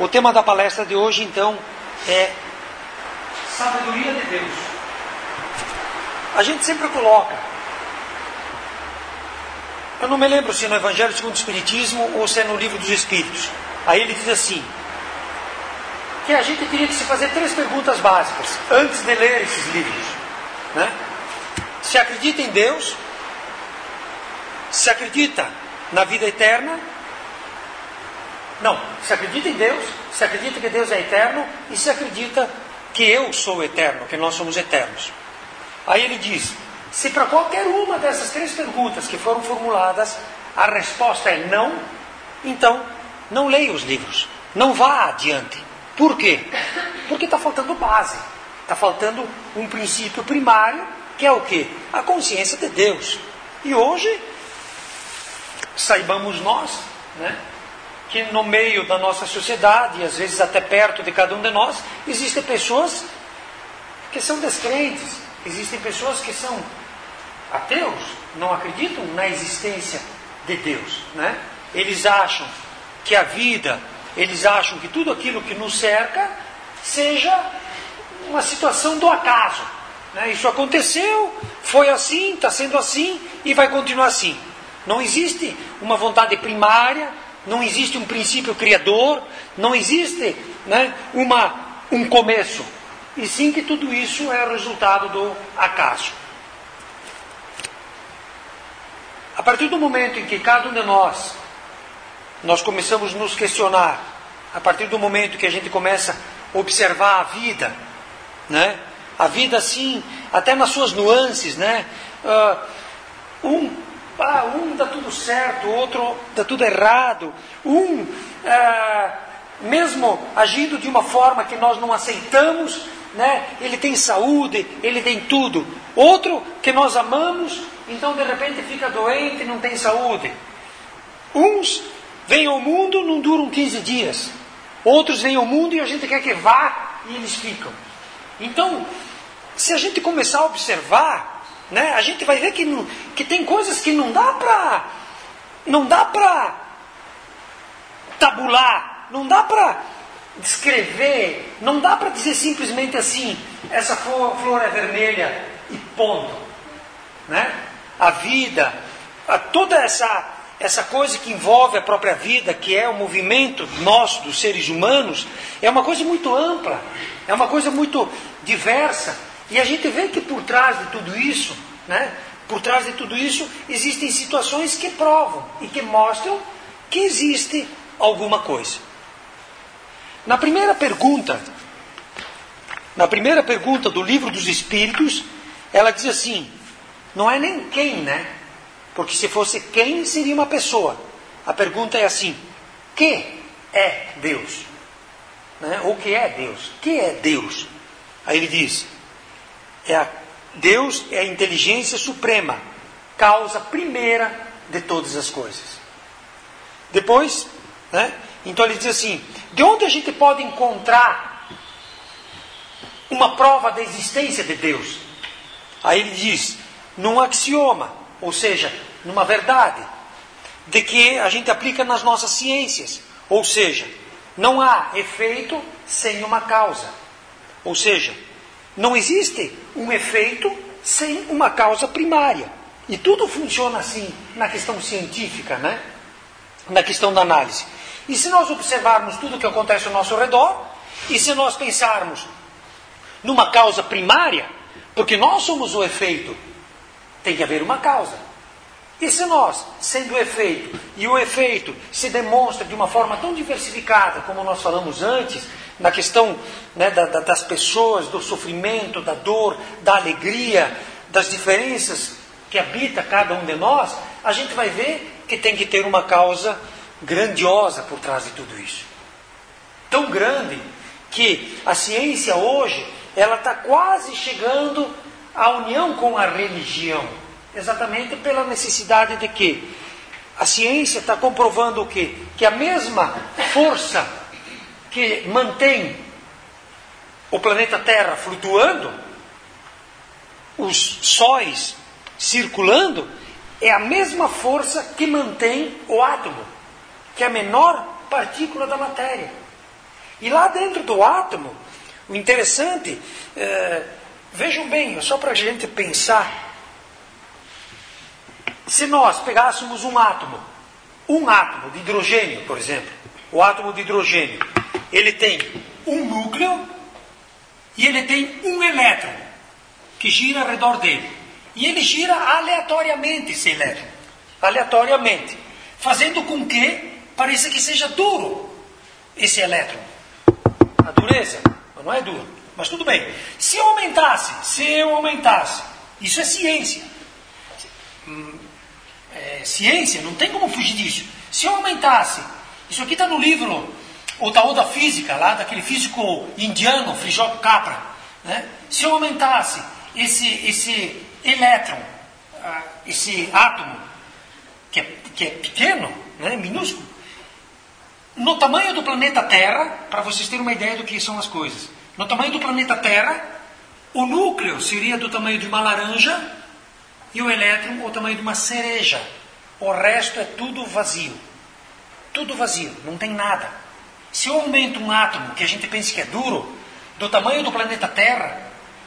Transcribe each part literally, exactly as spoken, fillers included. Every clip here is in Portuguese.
O tema da palestra de hoje, então, é Sabedoria de Deus. A gente sempre coloca, eu não me lembro se é no Evangelho segundo o Espiritismo ou se é no Livro dos Espíritos. Aí ele diz assim, que a gente teria que se fazer três perguntas básicas antes de ler esses livros, né? Se acredita em Deus, se acredita na vida eterna, não, se acredita em Deus, se acredita que Deus é eterno e se acredita que eu sou eterno, que nós somos eternos. Aí ele diz, se para qualquer uma dessas três perguntas que foram formuladas a resposta é não, então não leia os livros, não vá adiante. Por quê? Porque está faltando base, está faltando um princípio primário, que é o quê? A consciência de Deus. E hoje, saibamos nós, né, que no meio da nossa sociedade, e às vezes até perto de cada um de nós, existem pessoas que são descrentes, existem pessoas que são ateus, não acreditam na existência de Deus, né? Eles acham que a vida, eles acham que tudo aquilo que nos cerca seja uma situação do acaso, né? Isso aconteceu, foi assim, está sendo assim e vai continuar assim. Não existe uma vontade primária, não existe um princípio criador, não existe, né, uma, um começo. E sim que tudo isso é o resultado do acaso. A partir do momento em que cada um de nós, nós começamos a nos questionar, a partir do momento que a gente começa a observar a vida, né, a vida assim, até nas suas nuances, né, uh, um... Ah, um dá tudo certo, o outro dá tudo errado. Um, ah, mesmo agindo de uma forma que nós não aceitamos, né? Ele tem saúde, ele tem tudo. Outro que nós amamos, então de repente fica doente e não tem saúde. Uns vêm ao mundo, não duram quinze dias. Outros vêm ao mundo e a gente quer que vá e eles ficam. Então, se a gente começar a observar, né, a gente vai ver que, não, que tem coisas que não dá para não dá para tabular, não dá para descrever, não dá para dizer simplesmente assim, essa flor, flor é vermelha e ponto, né? A vida, a toda essa, essa coisa que envolve a própria vida, que é o movimento nosso, dos seres humanos, é uma coisa muito ampla, é uma coisa muito diversa. E a gente vê que por trás de tudo isso, né, por trás de tudo isso, existem situações que provam e que mostram que existe alguma coisa. Na primeira pergunta, na primeira pergunta do Livro dos Espíritos, ela diz assim, não é nem quem, né? Porque se fosse quem, seria uma pessoa. A pergunta é assim, que é Deus? Né? O que é Deus? Que é Deus? Aí ele diz, É a, Deus é a inteligência suprema, causa primeira de todas as coisas. Depois, né, então ele diz assim, de onde a gente pode encontrar uma prova da existência de Deus? Aí ele diz, num axioma, ou seja, numa verdade, de que a gente aplica nas nossas ciências. Ou seja, não há efeito sem uma causa. Ou seja, não existe um efeito sem uma causa primária. E tudo funciona assim na questão científica, né? Na questão da análise. E se nós observarmos tudo o que acontece ao nosso redor, e se nós pensarmos numa causa primária, porque nós somos o efeito, tem que haver uma causa. E se nós, sendo o efeito, e o efeito se demonstra de uma forma tão diversificada, como nós falamos antes, na questão, né, da, da, das pessoas, do sofrimento, da dor, da alegria, das diferenças que habita cada um de nós, a gente vai ver que tem que ter uma causa grandiosa por trás de tudo isso. Tão grande que a ciência hoje, ela está quase chegando à união com a religião. Exatamente pela necessidade de que a ciência está comprovando o quê? Que a mesma força que mantém o planeta Terra flutuando, os sóis circulando, é a mesma força que mantém o átomo, que é a menor partícula da matéria. E lá dentro do átomo, o interessante, é, vejam bem, só para a gente pensar, se nós pegássemos um átomo, um átomo de hidrogênio, por exemplo, o átomo de hidrogênio, ele tem um núcleo e ele tem um elétron que gira ao redor dele. E ele gira aleatoriamente esse elétron, aleatoriamente, fazendo com que pareça que seja duro esse elétron. A dureza, não é duro, mas tudo bem. Se eu aumentasse, se eu aumentasse, isso é ciência. Hum, é, ciência, não tem como fugir disso. Se eu aumentasse, isso aqui está no livro O Tao da Física, lá daquele físico indiano, Frijol Capra, né? Se eu aumentasse esse, esse elétron, esse átomo, que é, que é pequeno, né, minúsculo, no tamanho do planeta Terra, para vocês terem uma ideia do que são as coisas, no tamanho do planeta Terra, o núcleo seria do tamanho de uma laranja e o elétron o tamanho de uma cereja. O resto é tudo vazio. Tudo vazio, não tem nada. Se eu aumento um átomo, que a gente pensa que é duro, do tamanho do planeta Terra,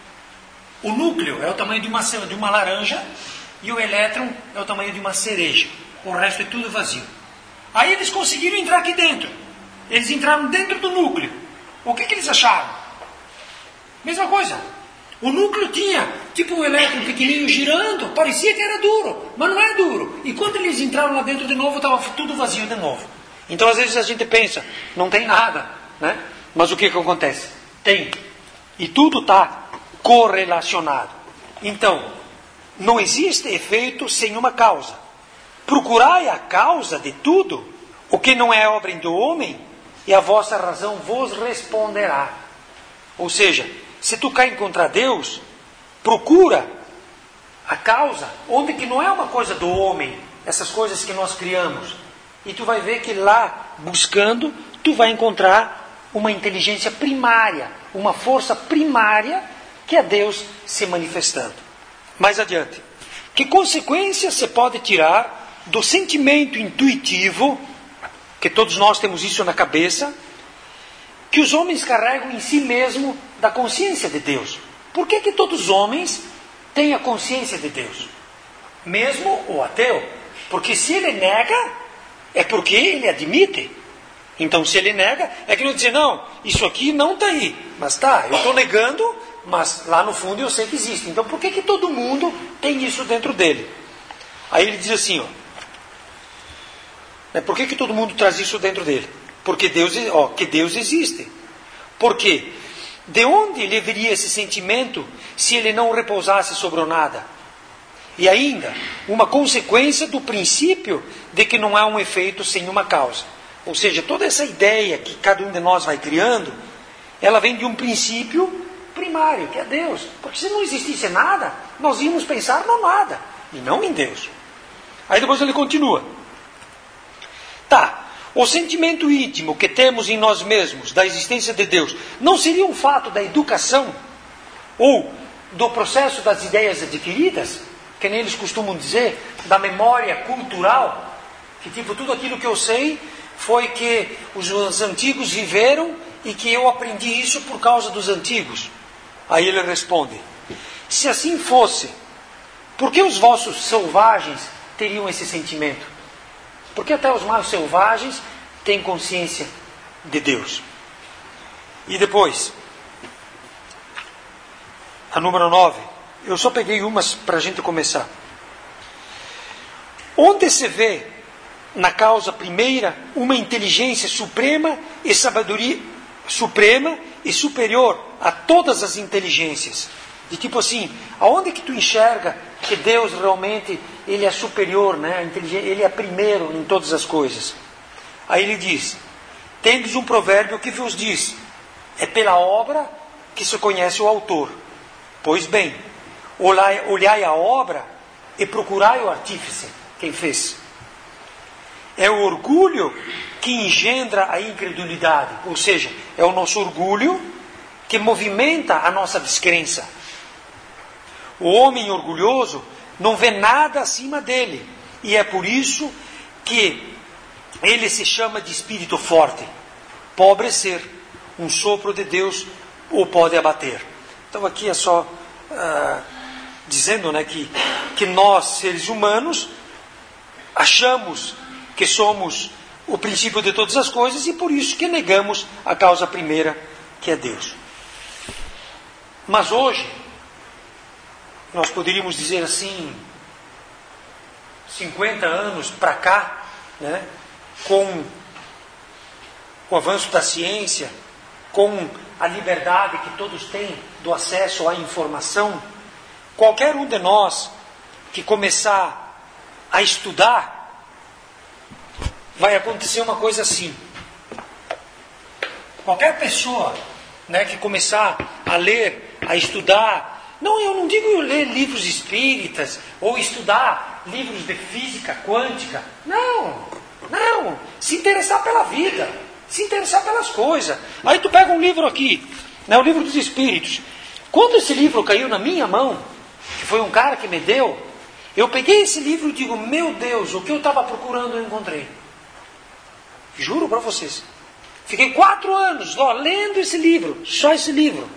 o núcleo é o tamanho de uma, de uma laranja e o elétron é o tamanho de uma cereja. O resto é tudo vazio. Aí eles conseguiram entrar aqui dentro. Eles entraram dentro do núcleo. O que, que eles acharam? Mesma coisa. O núcleo tinha tipo um elétron pequenininho girando, parecia que era duro, mas não é duro. E quando eles entraram lá dentro de novo, estava tudo vazio de novo. Então às vezes a gente pensa, não tem nada, né? Mas o que, que acontece? Tem. E tudo está correlacionado. Então, não existe efeito sem uma causa. Procurai a causa de tudo, o que não é obra do homem, e a vossa razão vos responderá. Ou seja, se tu quer encontrar Deus, procura a causa, onde que não é uma coisa do homem, essas coisas que nós criamos. E tu vai ver que lá, buscando, tu vai encontrar uma inteligência primária, uma força primária, que é Deus se manifestando. Mais adiante. Que consequências se pode tirar do sentimento intuitivo, que todos nós temos isso na cabeça, que os homens carregam em si mesmo da consciência de Deus? Por que que todos os homens têm a consciência de Deus? Mesmo o ateu. Porque se ele nega, é porque ele admite. Então se ele nega, é que não dizer, não, isso aqui não está aí. Mas tá, eu estou negando, mas lá no fundo eu sei que existe. Então por que que todo mundo tem isso dentro dele? Aí ele diz assim, ó, né, por que que todo mundo traz isso dentro dele? Porque Deus, ó, que Deus existe. Por quê? De onde ele viria esse sentimento se ele não repousasse sobre o nada? E ainda, uma consequência do princípio de que não há um efeito sem uma causa. Ou seja, toda essa ideia que cada um de nós vai criando, ela vem de um princípio primário, que é Deus. Porque se não existisse nada, nós íamos pensar no nada, e não em Deus. Aí depois ele continua. Tá, o sentimento íntimo que temos em nós mesmos, da existência de Deus, não seria um fato da educação? Ou do processo das ideias adquiridas? Que nem eles costumam dizer, da memória cultural? Que tipo, tudo aquilo que eu sei foi que os, os antigos viveram e que eu aprendi isso por causa dos antigos. Aí ele responde, se assim fosse, por que os vossos selvagens teriam esse sentimento? Porque até os mais selvagens têm consciência de Deus. E depois, a número nove, eu só peguei umas para a gente começar. Onde se vê, na causa primeira, uma inteligência suprema e sabedoria suprema e superior a todas as inteligências? De tipo assim, aonde que tu enxerga que Deus realmente ele é superior, né? Ele é primeiro em todas as coisas? Aí ele diz, tendes um provérbio que vos diz, é pela obra que se conhece o autor. Pois bem, olhai, olhai a obra e procurai o artífice, quem fez. É o orgulho que engendra a incredulidade, ou seja, é o nosso orgulho que movimenta a nossa descrença. O homem orgulhoso não vê nada acima dele, e é por isso que ele se chama de espírito forte. Pobre ser, um sopro de Deus o pode abater. Então aqui é só uh, dizendo, né, que, que nós, seres humanos, achamos que somos o princípio de todas as coisas e por isso que negamos a causa primeira, que é Deus. Mas hoje, nós poderíamos dizer assim, cinquenta anos para cá, né, com o avanço da ciência, com a liberdade que todos têm do acesso à informação, qualquer um de nós que começar a estudar, vai acontecer uma coisa assim. Qualquer pessoa, né, que começar a ler, a estudar, não, eu não digo ler livros espíritas ou estudar livros de física quântica, não, não, se interessar pela vida, se interessar pelas coisas. Aí tu pega um livro aqui, né, o livro dos Espíritos. Quando esse livro caiu na minha mão, que foi um cara que me deu, eu peguei esse livro e digo, meu Deus, o que eu estava procurando eu encontrei. Juro para vocês. Fiquei quatro anos ó, lendo esse livro, só esse livro.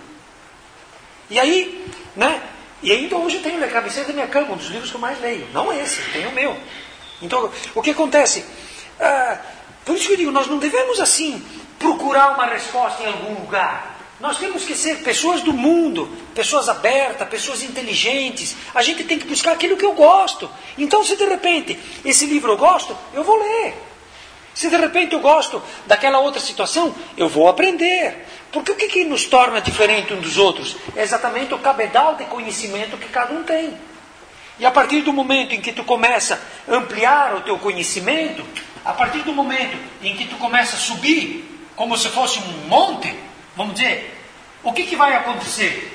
E aí, né? E ainda hoje eu tenho na cabeceira da minha cama, um dos livros que eu mais leio. Não esse, tenho o meu. Então, o que acontece? Ah, por isso que eu digo, nós não devemos assim procurar uma resposta em algum lugar. Nós temos que ser pessoas do mundo, pessoas abertas, pessoas inteligentes. A gente tem que buscar aquilo que eu gosto. Então, se de repente esse livro eu gosto, eu vou ler. Se de repente eu gosto daquela outra situação, eu vou aprender. Porque o que, que nos torna diferente um dos outros? É exatamente o cabedal de conhecimento que cada um tem. E a partir do momento em que tu começa a ampliar o teu conhecimento, a partir do momento em que tu começa a subir, como se fosse um monte, vamos dizer, o que, que vai acontecer?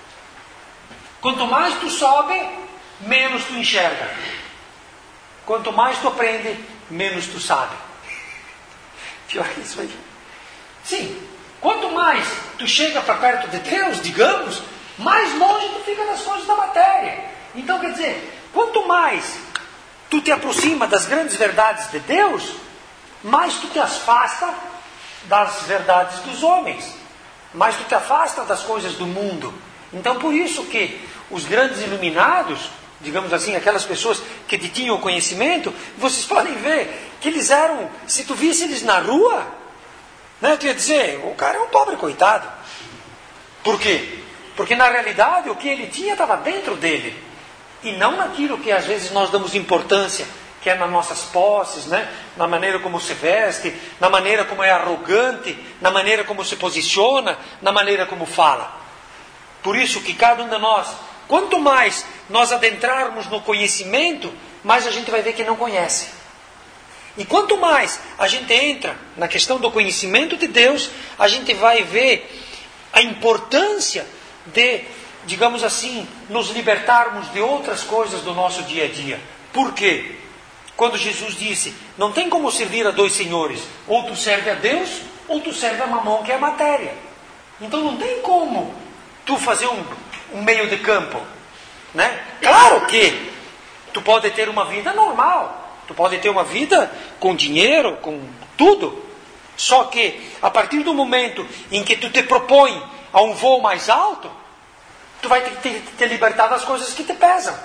Quanto mais tu sobe, menos tu enxerga. Quanto mais tu aprende, menos tu sabe. Pior que isso aí. Sim, quanto mais tu chega para perto de Deus, digamos, mais longe tu fica das coisas da matéria. Então, quer dizer, quanto mais tu te aproxima das grandes verdades de Deus, mais tu te afasta das verdades dos homens, mais tu te afasta das coisas do mundo. Então, por isso que os grandes iluminados, digamos assim, aquelas pessoas que tinham conhecimento, vocês podem ver que eles eram, se tu visse eles na rua, né, tu ia dizer, o cara é um pobre coitado. Por quê? Porque na realidade o que ele tinha estava dentro dele, e não naquilo que às vezes nós damos importância, que é nas nossas posses, né, na maneira como se veste, na maneira como é arrogante, na maneira como se posiciona, na maneira como fala. Por isso que cada um de nós, quanto mais nós adentrarmos no conhecimento, mais a gente vai ver que não conhece. E quanto mais a gente entra na questão do conhecimento de Deus, a gente vai ver a importância de, digamos assim, nos libertarmos de outras coisas do nosso dia a dia. Por quê? Quando Jesus disse, não tem como servir a dois senhores, ou tu serve a Deus, ou tu serve a mamão, que é a matéria. Então não tem como tu fazer um, um meio de campo, né? Claro que tu pode ter uma vida normal, tu pode ter uma vida com dinheiro, com tudo, só que a partir do momento em que tu te propõe a um voo mais alto, tu vai ter que te, te libertar das coisas que te pesam,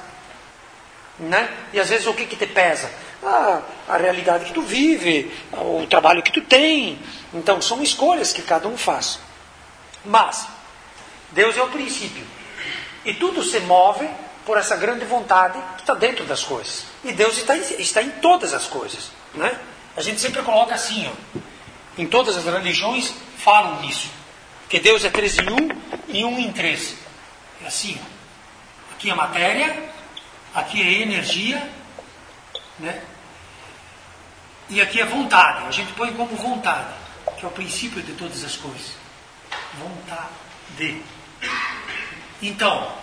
né? E às vezes o que, que te pesa? Ah, a realidade que tu vive, o trabalho que tu tem. Então são escolhas que cada um faz. Mas Deus é o princípio, e tudo se move por essa grande vontade que está dentro das coisas. E Deus está em, está em todas as coisas, né? A gente sempre coloca assim, ó, em todas as religiões falam nisso, que Deus é três em um e um em três. É assim, ó. Aqui é matéria, aqui é energia, né? E aqui é vontade. A gente põe como vontade, que é o princípio de todas as coisas. Vontade. Então,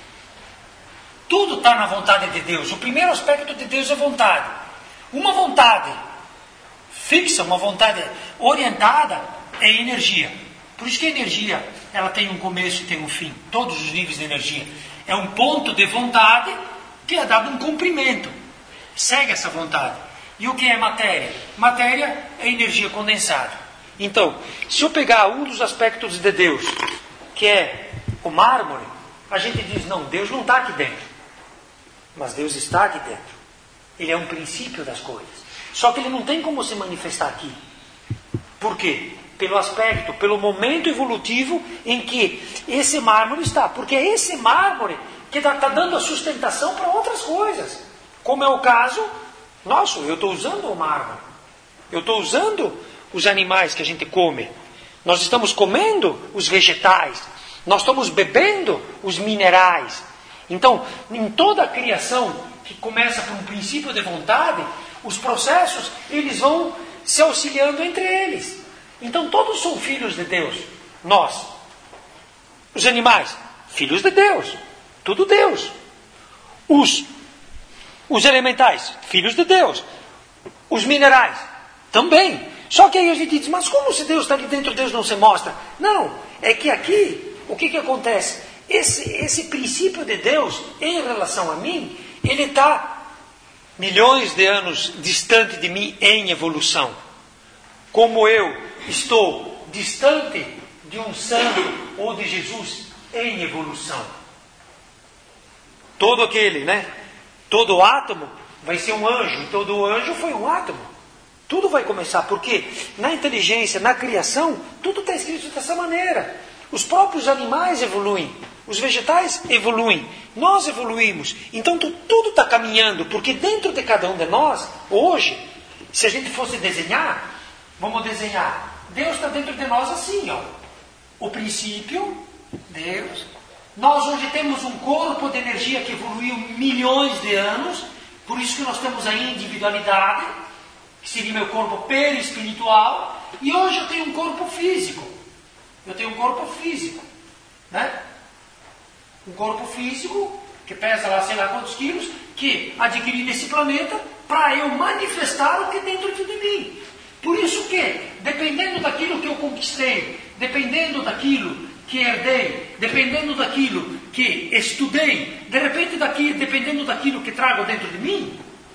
tudo está na vontade de Deus. O primeiro aspecto de Deus é vontade. Uma vontade fixa, uma vontade orientada é energia. Por isso que a energia, ela tem um começo e tem um fim. Todos os níveis de energia. É um ponto de vontade que é dado um comprimento. Segue essa vontade. E o que é matéria? Matéria é energia condensada. Então, se eu pegar um dos aspectos de Deus, que é o mármore, a gente diz, não, Deus não está aqui dentro. Mas Deus está aqui dentro. Ele é um princípio das coisas. Só que ele não tem como se manifestar aqui. Por quê? Pelo aspecto, pelo momento evolutivo em que esse mármore está. Porque é esse mármore que está dando a sustentação para outras coisas. Como é o caso nosso. Eu estou usando o mármore. Eu estou usando os animais que a gente come. Nós estamos comendo os vegetais. Nós estamos bebendo os minerais. Então, em toda a criação que começa por um princípio de vontade, os processos, eles vão se auxiliando entre eles. Então, todos são filhos de Deus. Nós. Os animais, filhos de Deus. Tudo Deus. Os, os elementais, filhos de Deus. Os minerais, também. Só que aí a gente diz, mas como se Deus está ali dentro, Deus não se mostra? Não, é que aqui, o que, que acontece? Esse, esse princípio de Deus, em relação a mim, ele está milhões de anos distante de mim em evolução. Como eu estou distante de um santo ou de Jesus em evolução. Todo aquele, né? Todo átomo vai ser um anjo, e todo anjo foi um átomo. Tudo vai começar, porque na inteligência, na criação, tudo está escrito dessa maneira. Os próprios animais evoluem, os vegetais evoluem, nós evoluímos. Então tudo está caminhando, porque dentro de cada um de nós, hoje, se a gente fosse desenhar, vamos desenhar, Deus está dentro de nós assim, ó. O princípio, Deus. Nós hoje temos um corpo de energia que evoluiu milhões de anos, por isso que nós temos a individualidade, que seria meu corpo perispiritual, e hoje eu tenho um corpo físico. Eu tenho um corpo físico, né? Um corpo físico que pesa lá sei lá quantos quilos, que adquiri nesse planeta para eu manifestar o que dentro de mim. Por isso que, dependendo daquilo que eu conquistei, dependendo daquilo que herdei, dependendo daquilo que estudei, de repente daqui, dependendo daquilo que trago dentro de mim,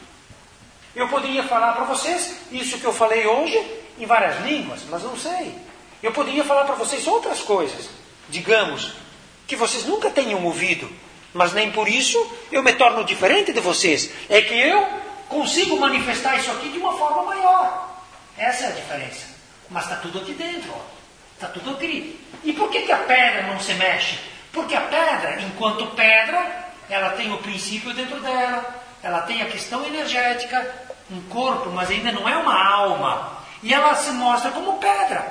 eu poderia falar para vocês isso que eu falei hoje em várias línguas, mas não sei. Eu poderia falar para vocês outras coisas, digamos, que vocês nunca tenham ouvido, mas nem por isso eu me torno diferente de vocês. É que eu consigo manifestar isso aqui de uma forma maior. Essa é a diferença. Mas está tudo aqui dentro, está tudo aqui. E por que, que a pedra não se mexe? Porque a pedra, enquanto pedra, ela tem o princípio dentro dela, ela tem a questão energética, um corpo, mas ainda não é uma alma. E ela se mostra como pedra.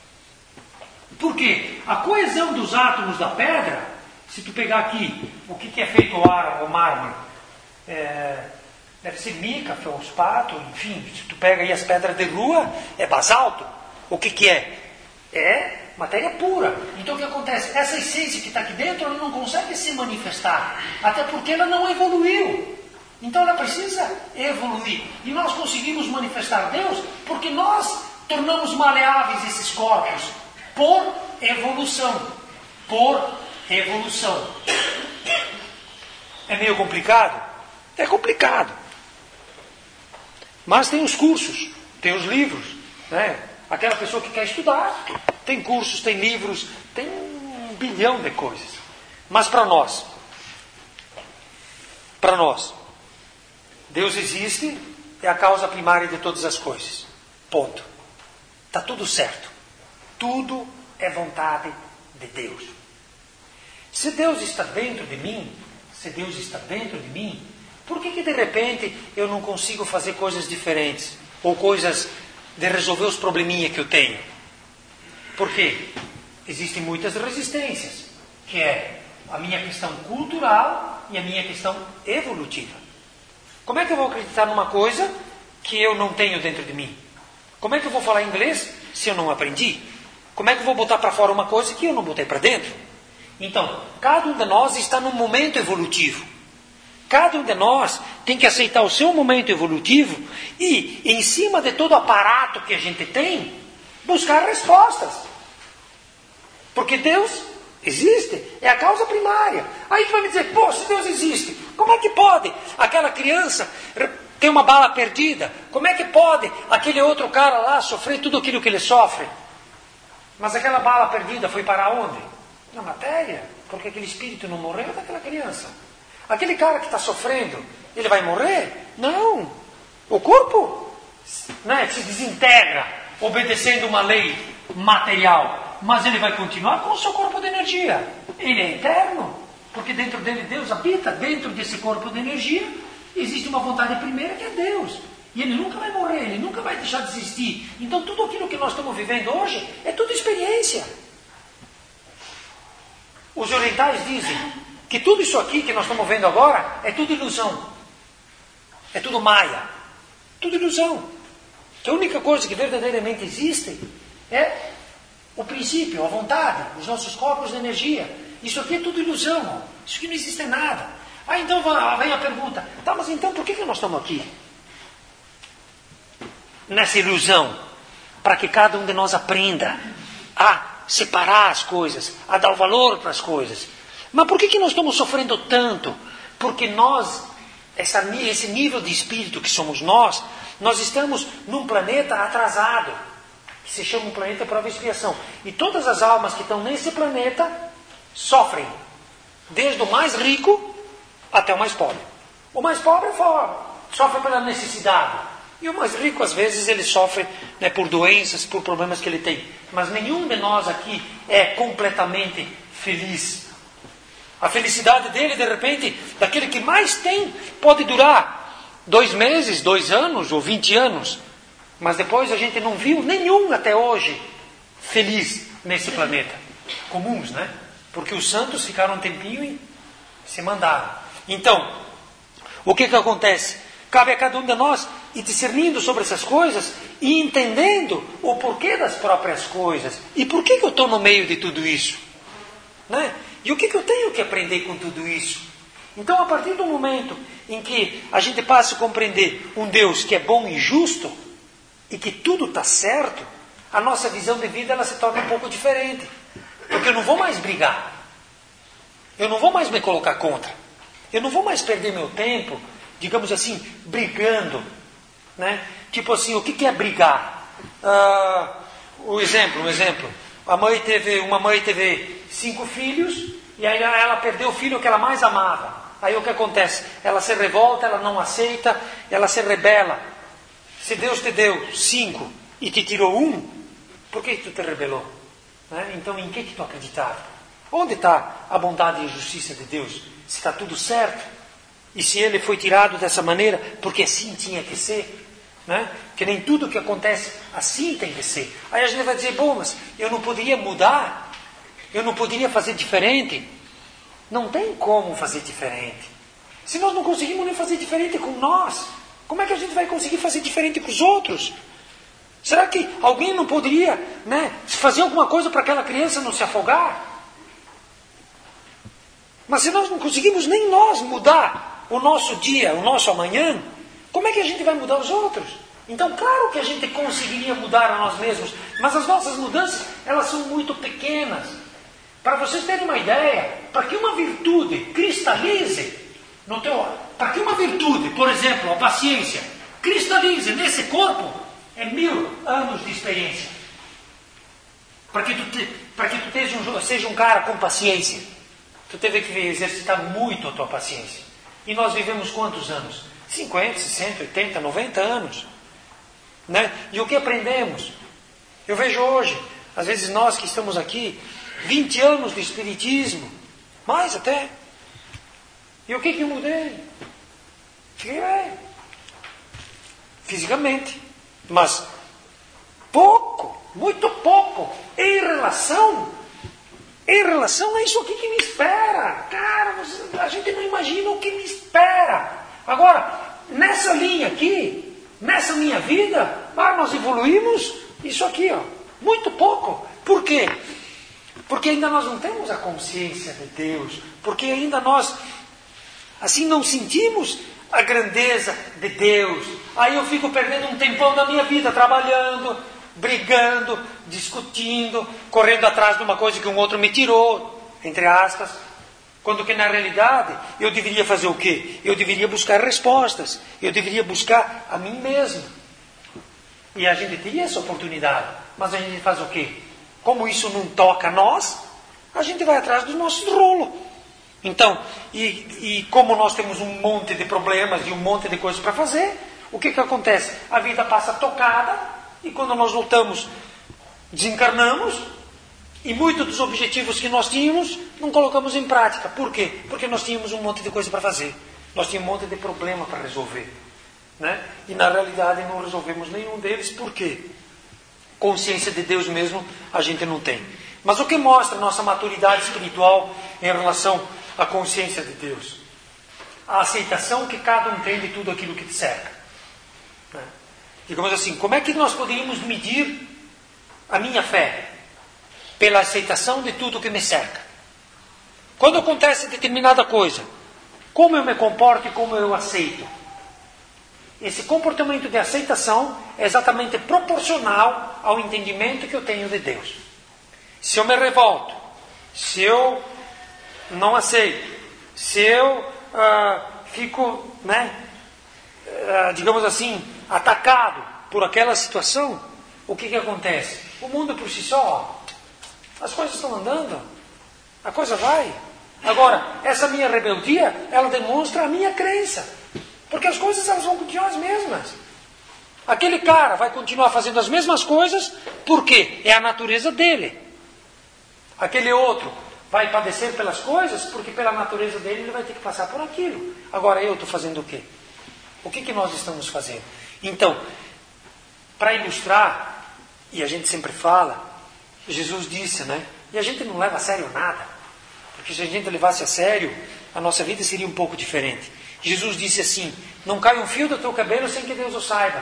Por quê? A coesão dos átomos da pedra, se tu pegar aqui, o que, que é feito o ar, o mármore? É, deve ser mica, feldspato, enfim, se tu pega aí as pedras de rua, é basalto. O que, que é? É matéria pura. Então o que acontece? Essa essência que está aqui dentro, ela não consegue se manifestar, até porque ela não evoluiu. Então ela precisa evoluir. E nós conseguimos manifestar Deus porque nós tornamos maleáveis esses corpos por evolução. Por evolução. É meio complicado? É complicado. Mas tem os cursos, tem os livros, né? Aquela pessoa que quer estudar, tem cursos, tem livros, tem um bilhão de coisas. Mas para nós, para nós, Deus existe, é a causa primária de todas as coisas. Ponto. Está tudo certo. Tudo é vontade de Deus. Se Deus está dentro de mim, se Deus está dentro de mim, por que que de repente eu não consigo fazer coisas diferentes? Ou coisas de resolver os probleminhas que eu tenho? Por quê? Existem muitas resistências, que é a minha questão cultural e a minha questão evolutiva. Como é que eu vou acreditar numa coisa que eu não tenho dentro de mim? Como é que eu vou falar inglês se eu não aprendi? Como é que eu vou botar para fora uma coisa que eu não botei para dentro? Então, cada um de nós está num momento evolutivo. Cada um de nós tem que aceitar o seu momento evolutivo e, em cima de todo o aparato que a gente tem, buscar respostas. Porque Deus existe, é a causa primária. Aí tu vai me dizer, pô, se Deus existe, como é que pode aquela criança ter uma bala perdida? Como é que pode aquele outro cara lá sofrer tudo aquilo que ele sofre? Mas aquela bala perdida foi para onde? Na matéria. Porque aquele espírito não morreu daquela criança. Aquele cara que está sofrendo, ele vai morrer? Não. O corpo, né, se desintegra, obedecendo uma lei material. Mas ele vai continuar com o seu corpo de energia. Ele é eterno. Porque dentro dele Deus habita. Dentro desse corpo de energia existe uma vontade primeira que é Deus. E ele nunca vai morrer, ele nunca vai deixar de existir. Então tudo aquilo que nós estamos vivendo hoje é tudo experiência. Os orientais dizem que tudo isso aqui que nós estamos vendo agora é tudo ilusão. É tudo maia. Tudo ilusão. Que a única coisa que verdadeiramente existe é o princípio, a vontade, os nossos corpos de energia. Isso aqui é tudo ilusão. Isso aqui não existe nada. Aí então vem a pergunta, tá, mas então por que, que nós estamos aqui? Nessa ilusão, para que cada um de nós aprenda a separar as coisas, a dar o valor para as coisas. Mas por que, que nós estamos sofrendo tanto? Porque nós, essa, esse nível de espírito que somos nós, nós estamos num planeta atrasado, que se chama um planeta prova e expiação. E todas as almas que estão nesse planeta sofrem, desde o mais rico até o mais pobre. O mais pobre sofre pela necessidade. E o mais rico, às vezes, ele sofre, né, por doenças, por problemas que ele tem. Mas nenhum de nós aqui é completamente feliz. A felicidade dele, de repente, daquele que mais tem, pode durar dois meses, dois anos ou vinte anos. Mas depois a gente não viu nenhum até hoje feliz nesse planeta. Comuns, né? Porque os santos ficaram um tempinho e se mandaram. Então, o que que acontece? Cabe a cada um de nós ir discernindo sobre essas coisas e entendendo o porquê das próprias coisas. E por que, que eu estou no meio de tudo isso? Né? E o que, que eu tenho que aprender com tudo isso? Então, a partir do momento em que a gente passa a compreender um Deus que é bom e justo e que tudo está certo, a nossa visão de vida ela se torna um pouco diferente. Porque eu não vou mais brigar. Eu não vou mais me colocar contra. Eu não vou mais perder meu tempo, digamos assim, brigando, né? Tipo assim, o que, que é brigar? Ah, o exemplo, um exemplo. A mãe teve, uma mãe teve cinco filhos e aí ela perdeu o filho que ela mais amava. Aí o que acontece? Ela se revolta, ela não aceita, ela se rebela. Se Deus te deu cinco e te tirou um, por que tu te rebelou? Né? Então em que, que tu acreditava? Onde está a bondade e a justiça de Deus? Se está tudo certo? E se ele foi tirado dessa maneira, porque assim tinha que ser, né? Que nem tudo que acontece assim tem que ser. Aí a gente vai dizer, bom, mas eu não poderia mudar? Eu não poderia fazer diferente? Não tem como fazer diferente. Se nós não conseguimos nem fazer diferente com nós, como é que a gente vai conseguir fazer diferente com os outros? Será que alguém não poderia, né, fazer alguma coisa para aquela criança não se afogar? Mas se nós não conseguimos nem nós mudar o nosso dia, o nosso amanhã, como é que a gente vai mudar os outros? Então, claro que a gente conseguiria mudar a nós mesmos, mas as nossas mudanças, elas são muito pequenas. Para vocês terem uma ideia, para que uma virtude cristalize, no teu, para que uma virtude, por exemplo, a paciência, cristalize nesse corpo, é mil anos de experiência. Para que tu, te, para que tu seja, um, seja um cara com paciência, tu teve que exercitar muito a tua paciência. E nós vivemos quantos anos? cinquenta, sessenta, oitenta, noventa anos. Né? E o que aprendemos? Eu vejo hoje, às vezes nós que estamos aqui, vinte anos de espiritismo, mais até. E o que que eu mudei? Fiquei velho. Fisicamente. Mas pouco, muito pouco, em relação, em relação a isso aqui que me espera. Cara, a gente não imagina o que me espera. Agora, nessa linha aqui, nessa minha vida, ah, nós evoluímos isso aqui, ó, muito pouco. Por quê? Porque ainda nós não temos a consciência de Deus. Porque ainda nós, assim, não sentimos a grandeza de Deus. Aí eu fico perdendo um tempão da minha vida, trabalhando, brigando, discutindo, correndo atrás de uma coisa que um outro me tirou, entre aspas. Quando que na realidade eu deveria fazer o quê? Eu deveria buscar respostas. Eu deveria buscar a mim mesmo. E a gente teria essa oportunidade. Mas a gente faz o quê? Como isso não toca nós, a gente vai atrás dos nossos rolos. Então, e, e como nós temos um monte de problemas e um monte de coisas para fazer, o que que acontece? A vida passa tocada e quando nós voltamos, desencarnamos e muitos dos objetivos que nós tínhamos não colocamos em prática. Por quê? Porque nós tínhamos um monte de coisa para fazer. Nós tínhamos um monte de problema para resolver. Né? E na realidade não resolvemos nenhum deles. Por quê? Consciência de Deus mesmo a gente não tem. Mas o que mostra a nossa maturidade espiritual em relação à consciência de Deus? A aceitação que cada um tem de tudo aquilo que te cerca. Né? Digamos assim, como é que nós poderíamos medir a minha fé? Pela aceitação de tudo que me cerca. Quando acontece determinada coisa, como eu me comporto e como eu aceito? Esse comportamento de aceitação é exatamente proporcional ao entendimento que eu tenho de Deus. Se eu me revolto, se eu não aceito, se eu ah, fico, né, ah, digamos assim, atacado por aquela situação, o que que acontece? O mundo por si só, as coisas estão andando, a coisa vai. Agora, essa minha rebeldia, ela demonstra a minha crença. Porque as coisas elas vão continuar as mesmas. Aquele cara vai continuar fazendo as mesmas coisas, porque é a natureza dele. Aquele outro vai padecer pelas coisas, porque pela natureza dele ele vai ter que passar por aquilo. Agora eu estou fazendo o quê? O que, que nós estamos fazendo? Então, para ilustrar, e a gente sempre fala, Jesus disse, né? E a gente não leva a sério nada. Porque se a gente levasse a sério, a nossa vida seria um pouco diferente. Jesus disse assim, não cai um fio do teu cabelo sem que Deus o saiba.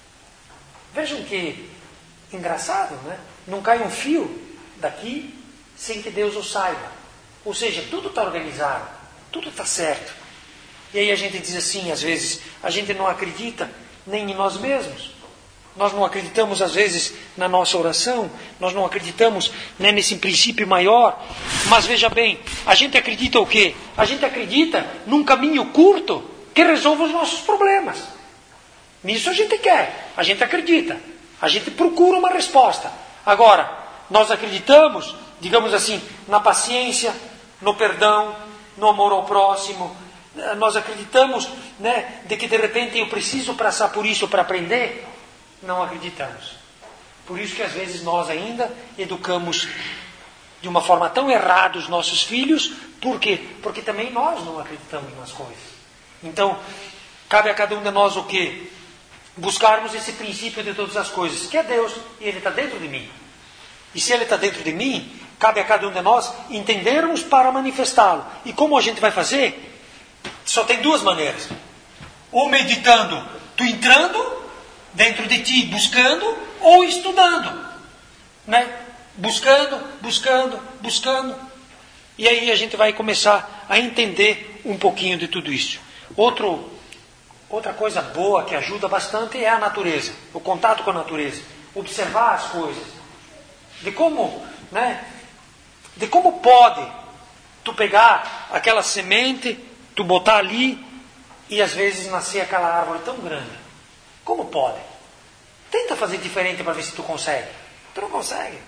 Vejam que engraçado, né? Não cai um fio daqui sem que Deus o saiba. Ou seja, tudo está organizado, tudo está certo. E aí a gente diz assim, às vezes, a gente não acredita nem em nós mesmos. Nós não acreditamos, às vezes, na nossa oração, nós não acreditamos, né, nesse princípio maior. Mas veja bem, a gente acredita o quê? A gente acredita num caminho curto que resolva os nossos problemas. Nisso a gente quer, a gente acredita, a gente procura uma resposta. Agora, nós acreditamos, digamos assim, na paciência, no perdão, no amor ao próximo. Nós acreditamos, né, de que de repente eu preciso passar por isso para aprender. Não acreditamos. Por isso que às vezes nós ainda educamos de uma forma tão errada os nossos filhos. Por quê? Porque também nós não acreditamos nas coisas. Então, cabe a cada um de nós o quê? Buscarmos esse princípio de todas as coisas, que é Deus, e Ele está dentro de mim. E se Ele está dentro de mim, cabe a cada um de nós entendermos para manifestá-lo. E como a gente vai fazer? Só tem duas maneiras. Ou meditando, tu entrando dentro de ti, buscando, ou estudando, né? Buscando, buscando, buscando. E aí a gente vai começar a entender um pouquinho de tudo isso. Outro, outra coisa boa que ajuda bastante é a natureza, o contato com a natureza. Observar as coisas. De como, né? De como pode tu pegar aquela semente, tu botar ali e às vezes nascer aquela árvore tão grande. Como pode? Tenta fazer diferente para ver se tu consegue. Tu não consegue.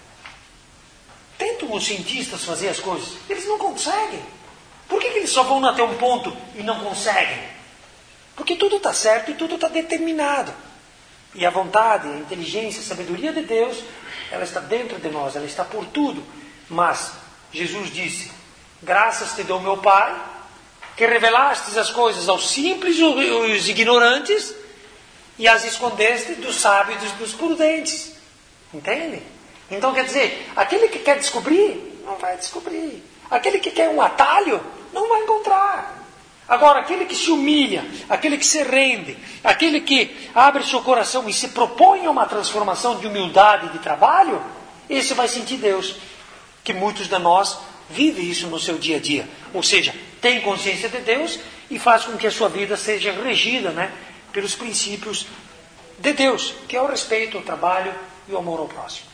Tenta os cientistas fazer as coisas. Eles não conseguem. Por que, que eles só vão até um ponto e não conseguem? Porque tudo está certo e tudo está determinado. E a vontade, a inteligência, a sabedoria de Deus, ela está dentro de nós, ela está por tudo. Mas Jesus disse, graças te dou, meu Pai, que revelastes as coisas aos simples e aos ignorantes, e as escondeste dos sábios e dos prudentes. Entende? Então quer dizer, aquele que quer descobrir, não vai descobrir. Aquele que quer um atalho, não vai encontrar. Agora, aquele que se humilha, aquele que se rende, aquele que abre seu coração e se propõe a uma transformação de humildade e de trabalho, esse vai sentir Deus. Que muitos de nós vivem isso no seu dia a dia. Ou seja, tem consciência de Deus e faz com que a sua vida seja regida, né, pelos princípios de Deus, que é o respeito ao trabalho e o amor ao próximo.